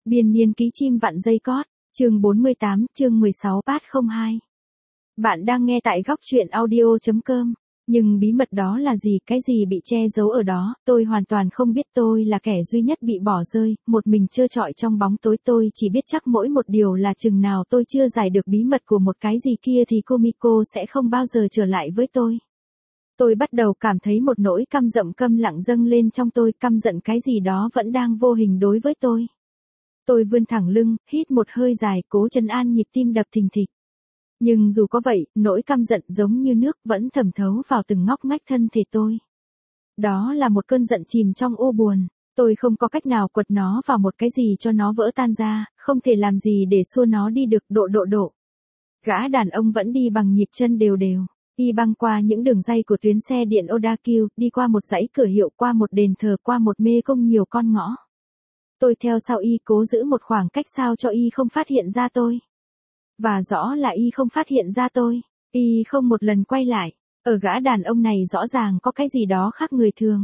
Biên niên ký chim vặn dây cót, chương 48, chương 16 Part 02. Bạn đang nghe tại góc truyện audio.com. Nhưng bí mật đó là gì, cái gì bị che giấu ở đó, tôi hoàn toàn không biết. Tôi là kẻ duy nhất bị bỏ rơi, một mình trơ trọi trong bóng tối. Tôi chỉ biết chắc mỗi một điều là chừng nào tôi chưa giải được bí mật của một cái gì kia thì Kumiko sẽ không bao giờ trở lại với tôi. Tôi bắt đầu cảm thấy một nỗi căm giận câm lặng dâng lên trong tôi, căm giận cái gì đó vẫn đang vô hình đối với tôi. Tôi vươn thẳng lưng, hít một hơi dài, cố trấn an nhịp tim đập thình thịch. Nhưng dù có vậy, nỗi căm giận giống như nước vẫn thẩm thấu vào từng ngóc ngách thân thể tôi. Đó là một cơn giận chìm trong u buồn. Tôi không có cách nào quật nó vào một cái gì cho nó vỡ tan ra, không thể làm gì để xua nó đi được. Độ. Gã đàn ông vẫn đi bằng nhịp chân đều đều. Y băng qua những đường ray của tuyến xe điện Odakyu, đi qua một dãy cửa hiệu, qua một đền thờ, qua một mê cung nhiều con ngõ. Tôi theo sau y, cố giữ một khoảng cách sao cho y không phát hiện ra tôi. Và rõ là y không phát hiện ra tôi. Y không một lần quay lại. Ở gã đàn ông này rõ ràng có cái gì đó khác người thường.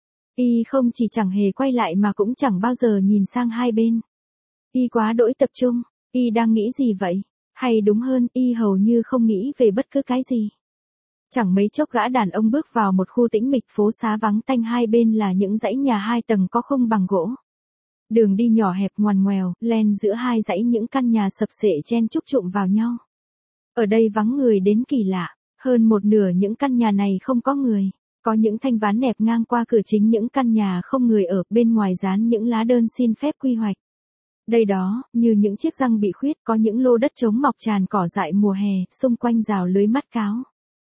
Y không chỉ chẳng hề quay lại mà cũng chẳng bao giờ nhìn sang hai bên. Y quá đỗi tập trung. Y đang nghĩ gì vậy? Hay đúng hơn, y hầu như không nghĩ về bất cứ cái gì. Chẳng mấy chốc gã đàn ông bước vào một khu tĩnh mịch, phố xá vắng tanh, hai bên là những dãy nhà hai tầng có khung bằng gỗ. Đường đi nhỏ hẹp ngoằn ngoèo, len giữa hai dãy những căn nhà sập xệ chen chúc trụm vào nhau. Ở đây vắng người đến kỳ lạ, hơn một nửa những căn nhà này không có người. Có những thanh ván nẹp ngang qua cửa chính những căn nhà không người ở, bên ngoài dán những lá đơn xin phép quy hoạch. Đây đó, như những chiếc răng bị khuyết, có những lô đất trống mọc tràn cỏ dại mùa hè, xung quanh rào lưới mắt cáo.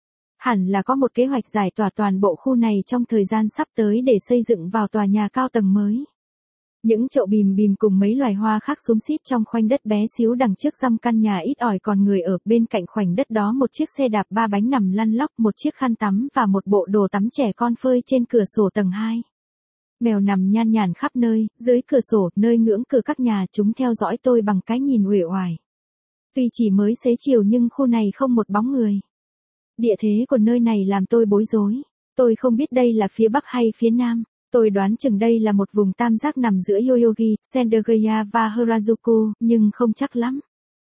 Hẳn là có một kế hoạch giải tỏa toàn bộ khu này trong thời gian sắp tới để xây dựng vào tòa nhà cao tầng mới. Những chậu bìm bìm cùng mấy loài hoa khác xúm xít trong khoảnh đất bé xíu đằng trước dăm căn nhà ít ỏi còn người ở. Bên cạnh khoảnh đất đó một chiếc xe đạp ba bánh nằm lăn lóc, một chiếc khăn tắm và một bộ đồ tắm trẻ con phơi trên cửa sổ tầng 2. Mèo nằm nhan nhản khắp nơi, dưới cửa sổ, nơi ngưỡng cửa các nhà. Chúng theo dõi tôi bằng cái nhìn uể oải. Tuy chỉ mới xế chiều nhưng khu này không một bóng người. Địa thế của nơi này làm tôi bối rối. Tôi không biết đây là phía Bắc hay phía Nam. Tôi đoán chừng đây là một vùng tam giác nằm giữa Yoyogi, Sendagaya và Harajuku, nhưng không chắc lắm.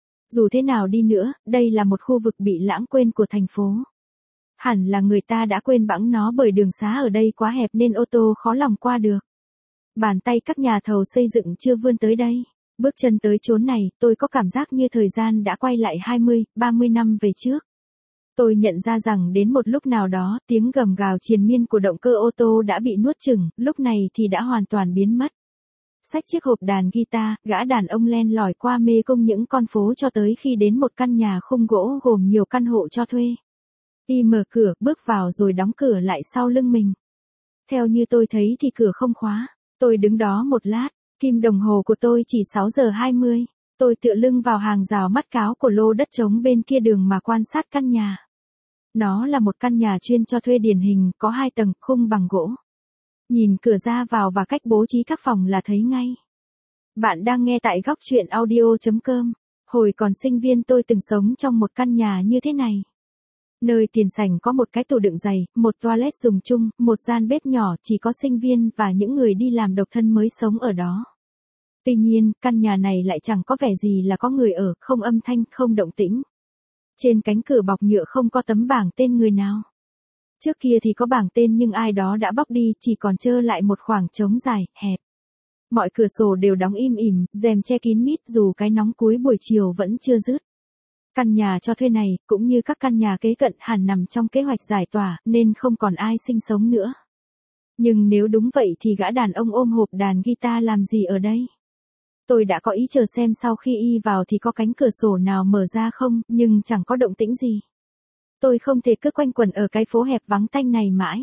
Dù thế nào đi nữa, đây là một khu vực bị lãng quên của thành phố. Hẳn là người ta đã quên bẵng nó bởi đường xá ở đây quá hẹp nên ô tô khó lòng qua được. Bàn tay các nhà thầu xây dựng chưa vươn tới đây. Bước chân tới chốn này, tôi có cảm giác như thời gian đã quay lại 20, 30 năm về trước. Tôi nhận ra rằng đến một lúc nào đó, tiếng gầm gào triền miên của động cơ ô tô đã bị nuốt chửng, lúc này thì đã hoàn toàn biến mất. Xách chiếc hộp đàn guitar, gã đàn ông len lỏi qua mê cung những con phố cho tới khi đến một căn nhà khung gỗ gồm nhiều căn hộ cho thuê. Y mở cửa, bước vào rồi đóng cửa lại sau lưng mình. Theo như tôi thấy thì cửa không khóa. Tôi đứng đó một lát, kim đồng hồ của tôi chỉ 6 giờ 20. Tôi tựa lưng vào hàng rào mắt cáo của lô đất trống bên kia đường mà quan sát căn nhà. Nó là một căn nhà chuyên cho thuê điển hình, có 2 tầng, khung bằng gỗ. Nhìn cửa ra vào và cách bố trí các phòng là thấy ngay. Bạn đang nghe tại góc truyện audio.com. Hồi còn sinh viên tôi từng sống trong một căn nhà như thế này. Nơi tiền sảnh có một cái tủ đựng giày, một toilet dùng chung, một gian bếp nhỏ, chỉ có sinh viên và những người đi làm độc thân mới sống ở đó. Tuy nhiên, căn nhà này lại chẳng có vẻ gì là có người ở, không âm thanh, không động tĩnh. Trên cánh cửa bọc nhựa không có tấm bảng tên người nào. Trước kia thì có bảng tên nhưng ai đó đã bóc đi, chỉ còn trơ lại một khoảng trống dài, hẹp. Mọi cửa sổ đều đóng im ỉm, rèm che kín mít dù cái nóng cuối buổi chiều vẫn chưa dứt. Căn nhà cho thuê này, cũng như các căn nhà kế cận hẳn nằm trong kế hoạch giải tỏa, nên không còn ai sinh sống nữa. Nhưng nếu đúng vậy thì gã đàn ông ôm hộp đàn guitar làm gì ở đây? Tôi đã có ý chờ xem sau khi y vào thì có cánh cửa sổ nào mở ra không, nhưng chẳng có động tĩnh gì. Tôi không thể cứ quanh quẩn ở cái phố hẹp vắng tanh này mãi.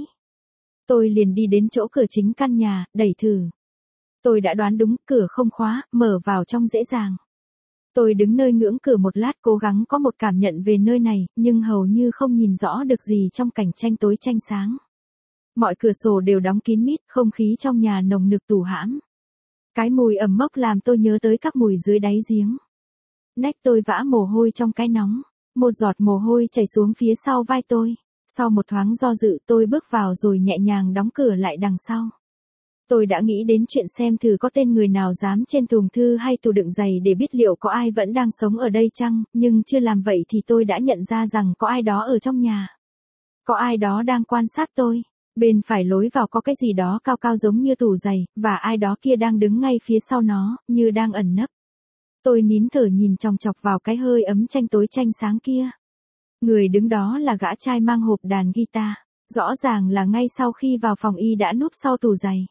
Tôi liền đi đến chỗ cửa chính căn nhà, đẩy thử. Tôi đã đoán đúng, cửa không khóa, mở vào trong dễ dàng. Tôi đứng nơi ngưỡng cửa một lát cố gắng có một cảm nhận về nơi này, nhưng hầu như không nhìn rõ được gì trong cảnh tranh tối tranh sáng. Mọi cửa sổ đều đóng kín mít, không khí trong nhà nồng nực tù hãm. Cái mùi ẩm mốc làm tôi nhớ tới các mùi dưới đáy giếng. Nách tôi vã mồ hôi trong cái nóng. Một giọt mồ hôi chảy xuống phía sau vai tôi. Sau một thoáng do dự tôi bước vào rồi nhẹ nhàng đóng cửa lại đằng sau. Tôi đã nghĩ đến chuyện xem thử có tên người nào dám trên thùng thư hay tủ đựng giày để biết liệu có ai vẫn đang sống ở đây chăng, nhưng chưa làm vậy thì tôi đã nhận ra rằng có ai đó ở trong nhà. Có ai đó đang quan sát tôi. Bên phải lối vào có cái gì đó cao cao giống như tủ giày, và ai đó kia đang đứng ngay phía sau nó, như đang ẩn nấp. Tôi nín thở nhìn chòng chọc vào cái hơi ấm tranh tối tranh sáng kia. Người đứng đó là gã trai mang hộp đàn guitar. Rõ ràng là ngay sau khi vào phòng y đã núp sau tủ giày.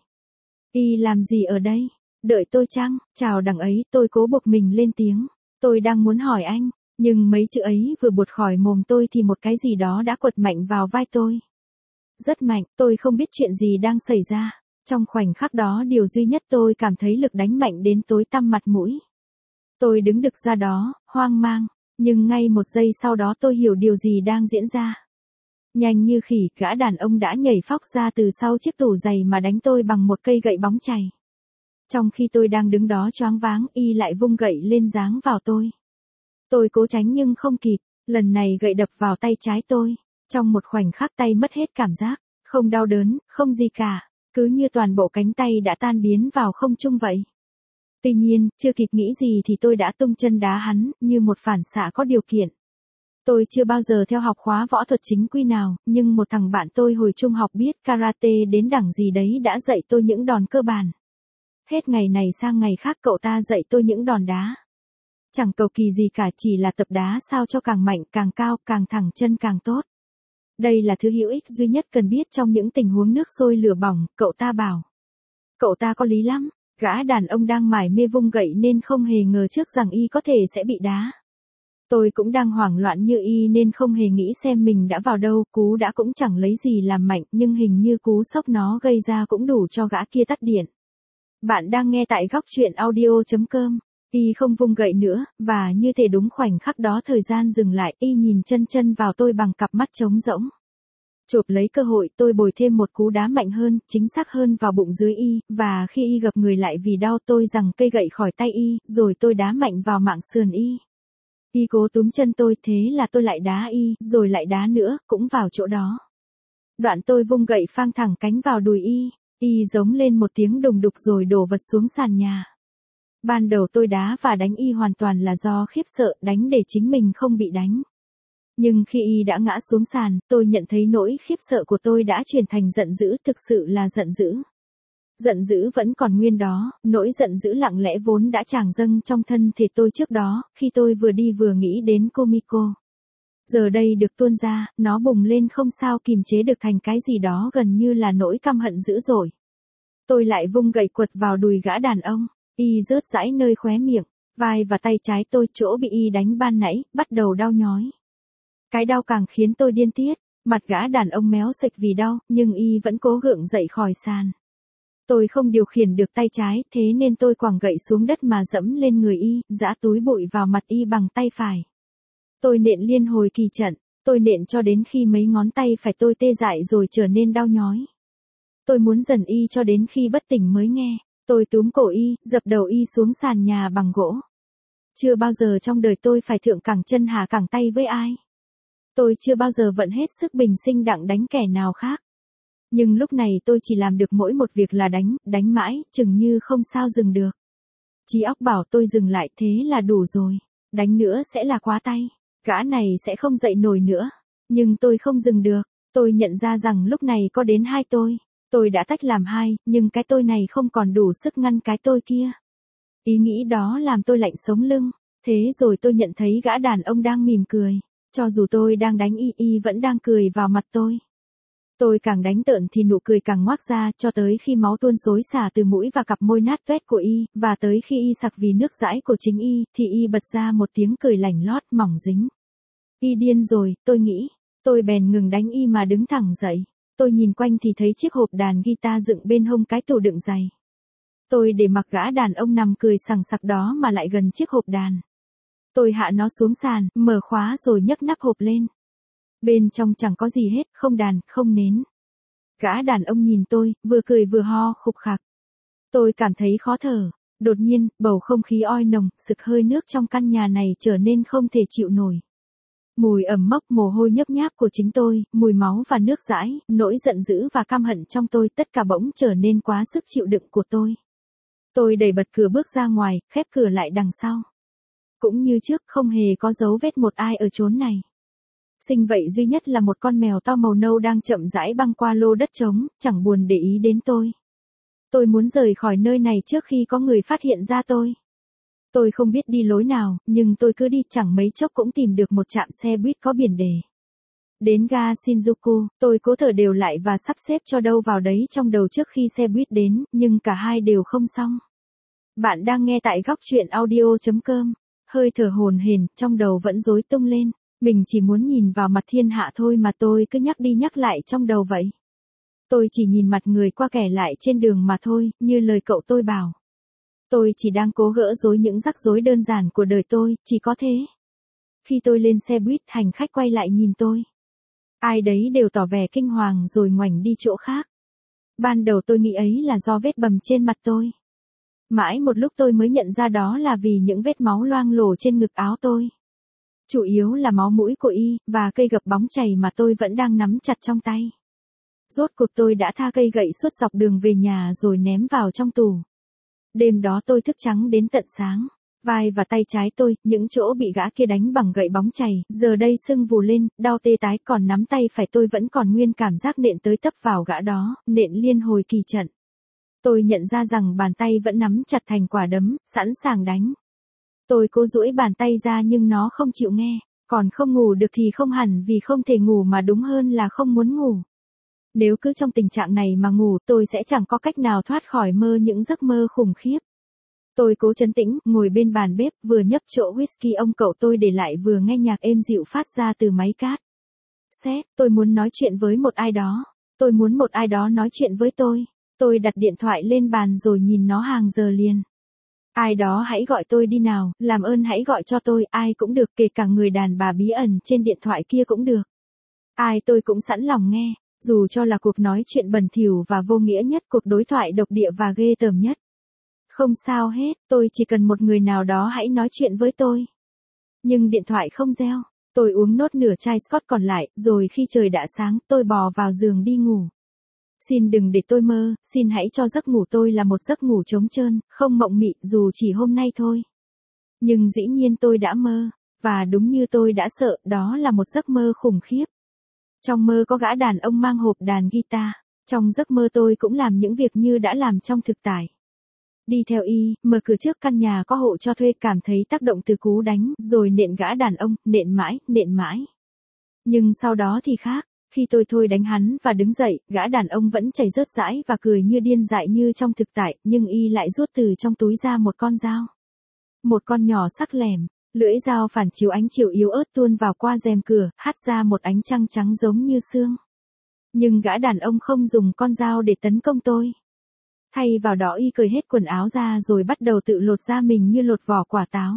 Y làm gì ở đây? Đợi tôi chăng? Chào đằng ấy, tôi cố buộc mình lên tiếng. Tôi đang muốn hỏi anh, nhưng mấy chữ ấy vừa buột khỏi mồm tôi thì một cái gì đó đã quật mạnh vào vai tôi. Rất mạnh, tôi không biết chuyện gì đang xảy ra. Trong khoảnh khắc đó điều duy nhất tôi cảm thấy lực đánh mạnh đến tối tăm mặt mũi. Tôi đứng đực ra đó, hoang mang, nhưng ngay một giây sau đó tôi hiểu điều gì đang diễn ra. Nhanh như khỉ, gã đàn ông đã nhảy phóc ra từ sau chiếc tủ giày mà đánh tôi bằng một cây gậy bóng chày. Trong khi tôi đang đứng đó choáng váng, y lại vung gậy lên giáng vào tôi. Tôi cố tránh nhưng không kịp, lần này gậy đập vào tay trái tôi. Trong một khoảnh khắc tay mất hết cảm giác, không đau đớn, không gì cả, cứ như toàn bộ cánh tay đã tan biến vào không trung vậy. Tuy nhiên, chưa kịp nghĩ gì thì tôi đã tung chân đá hắn, như một phản xạ có điều kiện. Tôi chưa bao giờ theo học khóa võ thuật chính quy nào, nhưng một thằng bạn tôi hồi trung học biết karate đến đẳng gì đấy đã dạy tôi những đòn cơ bản. Hết ngày này sang ngày khác cậu ta dạy tôi những đòn đá. Chẳng cầu kỳ gì cả, chỉ là tập đá sao cho càng mạnh, càng cao, càng thẳng chân càng tốt. Đây là thứ hữu ích duy nhất cần biết trong những tình huống nước sôi lửa bỏng, cậu ta bảo. Cậu ta có lý lắm, gã đàn ông đang mải mê vung gậy nên không hề ngờ trước rằng y có thể sẽ bị đá. Tôi cũng đang hoảng loạn như y nên không hề nghĩ xem mình đã vào đâu, cú đã cũng chẳng lấy gì làm mạnh nhưng hình như cú sốc nó gây ra cũng đủ cho gã kia tắt điện. Bạn đang nghe tại góc truyện audio.com. Y không vung gậy nữa, và như thể đúng khoảnh khắc đó thời gian dừng lại, y nhìn chân chân vào tôi bằng cặp mắt trống rỗng. Chộp lấy cơ hội tôi bồi thêm một cú đá mạnh hơn, chính xác hơn vào bụng dưới y, và khi y gập người lại vì đau tôi giằng cây gậy khỏi tay y, rồi tôi đá mạnh vào mạng sườn y. Y cố túm chân tôi, thế là tôi lại đá y, rồi lại đá nữa, cũng vào chỗ đó. Đoạn tôi vung gậy phang thẳng cánh vào đùi y giống lên một tiếng đùng đục rồi đổ vật xuống sàn nhà. Ban đầu tôi đá và đánh y hoàn toàn là do khiếp sợ, đánh để chính mình không bị đánh. Nhưng khi y đã ngã xuống sàn, tôi nhận thấy nỗi khiếp sợ của tôi đã chuyển thành giận dữ, thực sự là giận dữ. Giận dữ vẫn còn nguyên đó, nỗi giận dữ lặng lẽ vốn đã trào dâng trong thân thể tôi trước đó, khi tôi vừa đi vừa nghĩ đến Kumiko. Giờ đây được tuôn ra, nó bùng lên không sao kìm chế được thành cái gì đó gần như là nỗi căm hận dữ dội. Tôi lại vung gậy quật vào đùi gã đàn ông, y rớt rãi nơi khóe miệng, vai và tay trái tôi chỗ bị y đánh ban nãy, bắt đầu đau nhói. Cái đau càng khiến tôi điên tiết, mặt gã đàn ông méo sệch vì đau, nhưng y vẫn cố gượng dậy khỏi sàn. Tôi không điều khiển được tay trái, thế nên tôi quẳng gậy xuống đất mà dẫm lên người y, giã túi bụi vào mặt y bằng tay phải. Tôi nện liên hồi kỳ trận, tôi nện cho đến khi mấy ngón tay phải tôi tê dại rồi trở nên đau nhói. Tôi muốn dần y cho đến khi bất tỉnh mới nghe. Tôi túm cổ y, dập đầu y xuống sàn nhà bằng gỗ. Chưa bao giờ trong đời tôi phải thượng cẳng chân hạ cẳng tay với ai. Tôi chưa bao giờ vận hết sức bình sinh đặng đánh kẻ nào khác. Nhưng lúc này tôi chỉ làm được mỗi một việc là đánh mãi, chừng như không sao dừng được. Trí óc bảo tôi dừng lại, thế là đủ rồi. Đánh nữa sẽ là quá tay. Gã này sẽ không dậy nổi nữa. Nhưng tôi không dừng được. Tôi nhận ra rằng lúc này có đến hai tôi. Tôi đã tách làm hai, nhưng cái tôi này không còn đủ sức ngăn cái tôi kia. Ý nghĩ đó làm tôi lạnh sống lưng. Thế rồi tôi nhận thấy gã đàn ông đang mỉm cười. Cho dù tôi đang đánh y vẫn đang cười vào mặt tôi. Tôi càng đánh tợn thì nụ cười càng ngoác ra, cho tới khi máu tuôn xối xả từ mũi và cặp môi nát toét của y, và tới khi y sặc vì nước dãi của chính y, thì y bật ra một tiếng cười lảnh lót mỏng dính. Y điên rồi, tôi nghĩ. Tôi bèn ngừng đánh y mà đứng thẳng dậy. Tôi nhìn quanh thì thấy chiếc hộp đàn guitar dựng bên hông cái tủ đựng giày. Tôi để mặc gã đàn ông nằm cười sằng sặc đó mà lại gần chiếc hộp đàn. Tôi hạ nó xuống sàn, mở khóa rồi nhấc nắp hộp lên. Bên trong chẳng có gì hết, không đàn, không nến. Gã đàn ông nhìn tôi, vừa cười vừa ho khục khặc. Tôi cảm thấy khó thở. Đột nhiên, bầu không khí oi nồng, sực hơi nước trong căn nhà này trở nên không thể chịu nổi. Mùi ẩm mốc mồ hôi nhấp nháp của chính tôi, mùi máu và nước dãi, nỗi giận dữ và căm hận trong tôi tất cả bỗng trở nên quá sức chịu đựng của tôi. Tôi đẩy bật cửa bước ra ngoài, khép cửa lại đằng sau. Cũng như trước, không hề có dấu vết một ai ở chốn này. Sinh vậy duy nhất là một con mèo to màu nâu đang chậm rãi băng qua lô đất trống, chẳng buồn để ý đến tôi. Tôi muốn rời khỏi nơi này trước khi có người phát hiện ra tôi. Tôi không biết đi lối nào, nhưng tôi cứ đi chẳng mấy chốc cũng tìm được một trạm xe buýt có biển đề. Đến ga Shinjuku, tôi cố thở đều lại và sắp xếp cho đâu vào đấy trong đầu trước khi xe buýt đến, nhưng cả hai đều không xong. Bạn đang nghe tại góc truyện audio.com. Hơi thở hổn hển, trong đầu vẫn rối tung lên. Mình chỉ muốn nhìn vào mặt thiên hạ thôi mà tôi cứ nhắc đi nhắc lại trong đầu vậy. Tôi chỉ nhìn mặt người qua kẻ lại trên đường mà thôi, như lời cậu tôi bảo. Tôi chỉ đang cố gỡ rối những rắc rối đơn giản của đời tôi, chỉ có thế. Khi tôi lên xe buýt, hành khách quay lại nhìn tôi. Ai đấy đều tỏ vẻ kinh hoàng rồi ngoảnh đi chỗ khác. Ban đầu tôi nghĩ ấy là do vết bầm trên mặt tôi. Mãi một lúc tôi mới nhận ra đó là vì những vết máu loang lổ trên ngực áo tôi. Chủ yếu là máu mũi của Y, và cây gập bóng chày mà tôi vẫn đang nắm chặt trong tay. Rốt cuộc tôi đã tha cây gậy suốt dọc đường về nhà rồi ném vào trong tủ. Đêm đó tôi thức trắng đến tận sáng. Vai và tay trái tôi, những chỗ bị gã kia đánh bằng gậy bóng chày, giờ đây sưng vù lên, đau tê tái, còn nắm tay phải tôi vẫn còn nguyên cảm giác nện tới tấp vào gã đó, nện liên hồi kỳ trận. Tôi nhận ra rằng bàn tay vẫn nắm chặt thành quả đấm, sẵn sàng đánh. Tôi cố duỗi bàn tay ra nhưng nó không chịu nghe, còn không ngủ được thì không hẳn vì không thể ngủ mà đúng hơn là không muốn ngủ. Nếu cứ trong tình trạng này mà ngủ, tôi sẽ chẳng có cách nào thoát khỏi mơ những giấc mơ khủng khiếp. Tôi cố trấn tĩnh, ngồi bên bàn bếp, vừa nhấp chỗ whisky ông cậu tôi để lại vừa nghe nhạc êm dịu phát ra từ máy cát. Tôi muốn nói chuyện với một ai đó. Tôi muốn một ai đó nói chuyện với tôi. Tôi đặt điện thoại lên bàn rồi nhìn nó hàng giờ liền. Ai đó hãy gọi tôi đi nào, làm ơn hãy gọi cho tôi, ai cũng được, kể cả người đàn bà bí ẩn trên điện thoại kia cũng được. Ai tôi cũng sẵn lòng nghe, dù cho là cuộc nói chuyện bẩn thỉu và vô nghĩa nhất, cuộc đối thoại độc địa và ghê tởm nhất. Không sao hết, tôi chỉ cần một người nào đó hãy nói chuyện với tôi. Nhưng điện thoại không reo, tôi uống nốt nửa chai Scotch còn lại, rồi khi trời đã sáng, tôi bò vào giường đi ngủ. Xin đừng để tôi mơ, xin hãy cho giấc ngủ tôi là một giấc ngủ trống trơn, không mộng mị, dù chỉ hôm nay thôi. Nhưng dĩ nhiên tôi đã mơ, và đúng như tôi đã sợ, đó là một giấc mơ khủng khiếp. Trong mơ có gã đàn ông mang hộp đàn guitar, trong giấc mơ tôi cũng làm những việc như đã làm trong thực tại. Đi theo Y, mở cửa trước căn nhà có hộ cho thuê, cảm thấy tác động từ cú đánh, rồi nện gã đàn ông, nện mãi. Nhưng sau đó thì khác, khi tôi thôi đánh hắn và đứng dậy, gã đàn ông vẫn chảy rớt rãi và cười như điên dại như trong thực tại, nhưng Y lại rút từ trong túi ra một con dao. Một con nhỏ sắc lẻm, lưỡi dao phản chiếu ánh chiều yếu ớt tuôn vào qua rèm cửa, hắt ra một ánh trăng trắng giống như sương. Nhưng gã đàn ông không dùng con dao để tấn công tôi. Thay vào đó Y cởi hết quần áo ra rồi bắt đầu tự lột da mình như lột vỏ quả táo.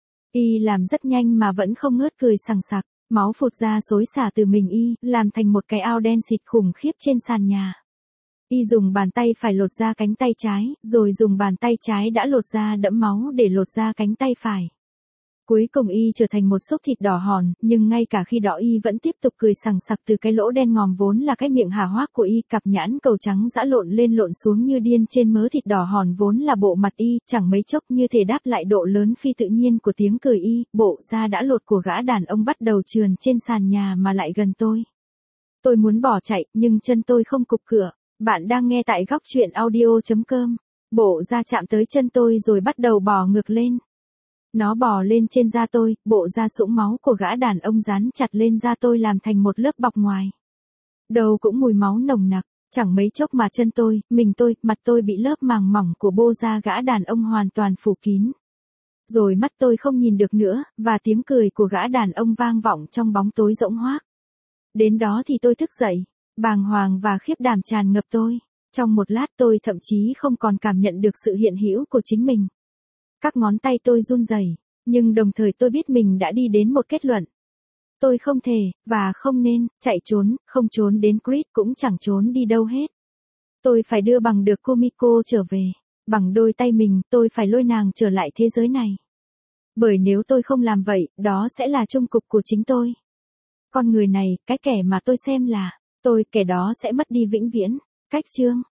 Y làm rất nhanh mà vẫn không ngớt cười sằng sặc, máu phụt ra xối xả từ mình Y, làm thành một cái ao đen xịt khủng khiếp trên sàn nhà. Y dùng bàn tay phải lột ra cánh tay trái, rồi dùng bàn tay trái đã lột ra đẫm máu để lột ra cánh tay phải. Cuối cùng Y trở thành một xúc thịt đỏ hòn, nhưng ngay cả khi đó Y vẫn tiếp tục cười sằng sặc từ cái lỗ đen ngòm vốn là cái miệng há hoác của Y, cặp nhãn cầu trắng dã lộn lên lộn xuống như điên trên mớ thịt đỏ hòn vốn là bộ mặt Y, chẳng mấy chốc như thể đáp lại độ lớn phi tự nhiên của tiếng cười Y, bộ da đã lột của gã đàn ông bắt đầu trườn trên sàn nhà mà lại gần tôi. Tôi muốn bỏ chạy, nhưng chân tôi không cục cửa. Bạn đang nghe tại góc truyện audio.com. Bộ da chạm tới chân tôi rồi bắt đầu bò ngược lên. Nó bò lên trên da tôi, bộ da sũng máu của gã đàn ông dán chặt lên da tôi làm thành một lớp bọc ngoài. Đầu cũng mùi máu nồng nặc, chẳng mấy chốc mà chân tôi, mình tôi, mặt tôi bị lớp màng mỏng của bô da gã đàn ông hoàn toàn phủ kín. Rồi mắt tôi không nhìn được nữa, và tiếng cười của gã đàn ông vang vọng trong bóng tối rỗng hoác. Đến đó thì tôi thức dậy, bàng hoàng và khiếp đảm tràn ngập tôi. Trong một lát tôi thậm chí không còn cảm nhận được sự hiện hữu của chính mình. Các ngón tay tôi run rẩy, nhưng đồng thời tôi biết mình đã đi đến một kết luận. Tôi không thể, và không nên, chạy trốn, không trốn đến Crete cũng chẳng trốn đi đâu hết. Tôi phải đưa bằng được Kumiko trở về. Bằng đôi tay mình, tôi phải lôi nàng trở lại thế giới này. Bởi nếu tôi không làm vậy, đó sẽ là chung cục của chính tôi. Con người này, cái kẻ mà tôi xem là tôi, kẻ đó sẽ mất đi vĩnh viễn. Cách chương